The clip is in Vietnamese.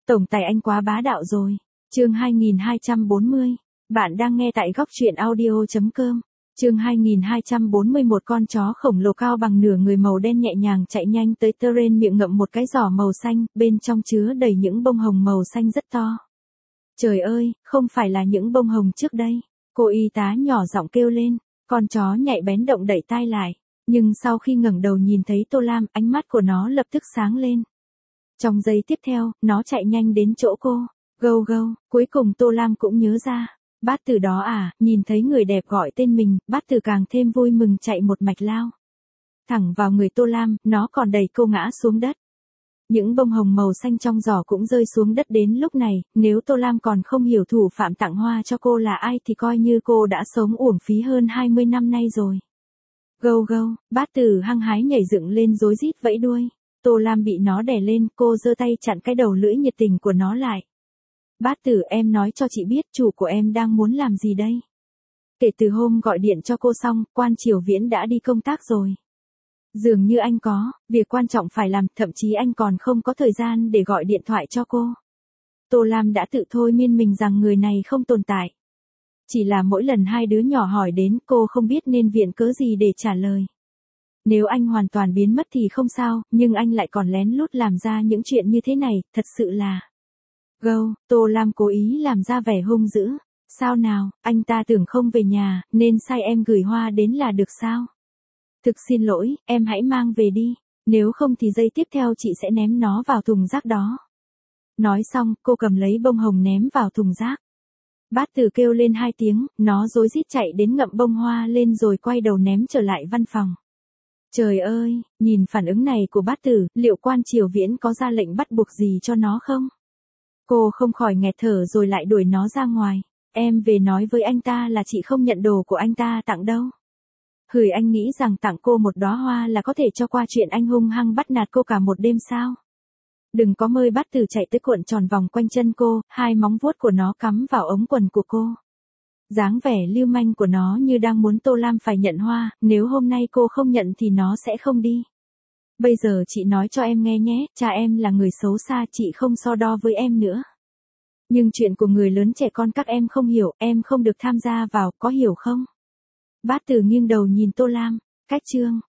Tổng tài anh quá bá đạo rồi. Chương 2240. Bạn đang nghe tại góc truyện audio.com. Chương 2241. Con chó khổng lồ cao bằng nửa người màu đen nhẹ nhàng chạy nhanh tới Teren, miệng ngậm một cái giỏ màu xanh, bên trong chứa đầy những bông hồng màu xanh rất to. Trời ơi, không phải là những bông hồng trước đây. Cô y tá nhỏ giọng kêu lên. Con chó nhạy bén động đẩy tai lại. Nhưng sau khi ngẩng đầu nhìn thấy Tô Lam, ánh mắt của nó lập tức sáng lên. Trong giây tiếp theo, nó chạy nhanh đến chỗ cô. Gâu gâu, cuối cùng Tô Lam cũng nhớ ra. Bát Tử đó à, nhìn thấy người đẹp gọi tên mình, Bát Tử càng thêm vui mừng chạy một mạch lao. Thẳng vào người Tô Lam, nó còn đẩy cô ngã xuống đất. Những bông hồng màu xanh trong giỏ cũng rơi xuống đất. Đến lúc này, nếu Tô Lam còn không hiểu thủ phạm tặng hoa cho cô là ai thì coi như cô đã sống uổng phí hơn 20 năm nay rồi. Gâu gâu, Bát Tử hăng hái nhảy dựng lên rối rít vẫy đuôi. Tô Lam bị nó đè lên, cô giơ tay chặn cái đầu lưỡi nhiệt tình của nó lại. Bát Tử, em nói cho chị biết chủ của em đang muốn làm gì đây? Kể từ hôm gọi điện cho cô xong, Quan Triều Viễn đã đi công tác rồi. Dường như anh có việc quan trọng phải làm, thậm chí anh còn không có thời gian để gọi điện thoại cho cô. Tô Lam đã tự thôi miên mình rằng người này không tồn tại. Chỉ là mỗi lần hai đứa nhỏ hỏi đến, cô không biết nên viện cớ gì để trả lời. Nếu anh hoàn toàn biến mất thì không sao, nhưng anh lại còn lén lút làm ra những chuyện như thế này, thật sự là... Gâu, Tô Lam cố ý làm ra vẻ hung dữ. Sao nào, anh ta tưởng không về nhà, nên sai em gửi hoa đến là được sao? Thực xin lỗi, em hãy mang về đi, nếu không thì giây tiếp theo chị sẽ ném nó vào thùng rác đó. Nói xong, cô cầm lấy bông hồng ném vào thùng rác. Bát Tử kêu lên 2 tiếng, nó rối rít chạy đến ngậm bông hoa lên rồi quay đầu ném trở lại văn phòng. Trời ơi, nhìn phản ứng này của Bát Tử, liệu Quan Triều Viễn có ra lệnh bắt buộc gì cho nó không? Cô không khỏi nghẹt thở rồi lại đuổi nó ra ngoài. Em về nói với anh ta là chị không nhận đồ của anh ta tặng đâu. Hửi, anh nghĩ rằng tặng cô một đóa hoa là có thể cho qua chuyện anh hung hăng bắt nạt cô cả một đêm sao? Đừng có mơ. Bát Tử chạy tới cuộn tròn vòng quanh chân cô, 2 móng vuốt của nó cắm vào ống quần của cô. Dáng vẻ lưu manh của nó như đang muốn Tô Lam phải nhận hoa, nếu hôm nay cô không nhận thì nó sẽ không đi. Bây giờ chị nói cho em nghe nhé, cha em là người xấu xa, chị không so đo với em nữa. Nhưng chuyện của người lớn trẻ con các em không hiểu, em không được tham gia vào, có hiểu không? Bát Tử nghiêng đầu nhìn Tô Lam. Cách chương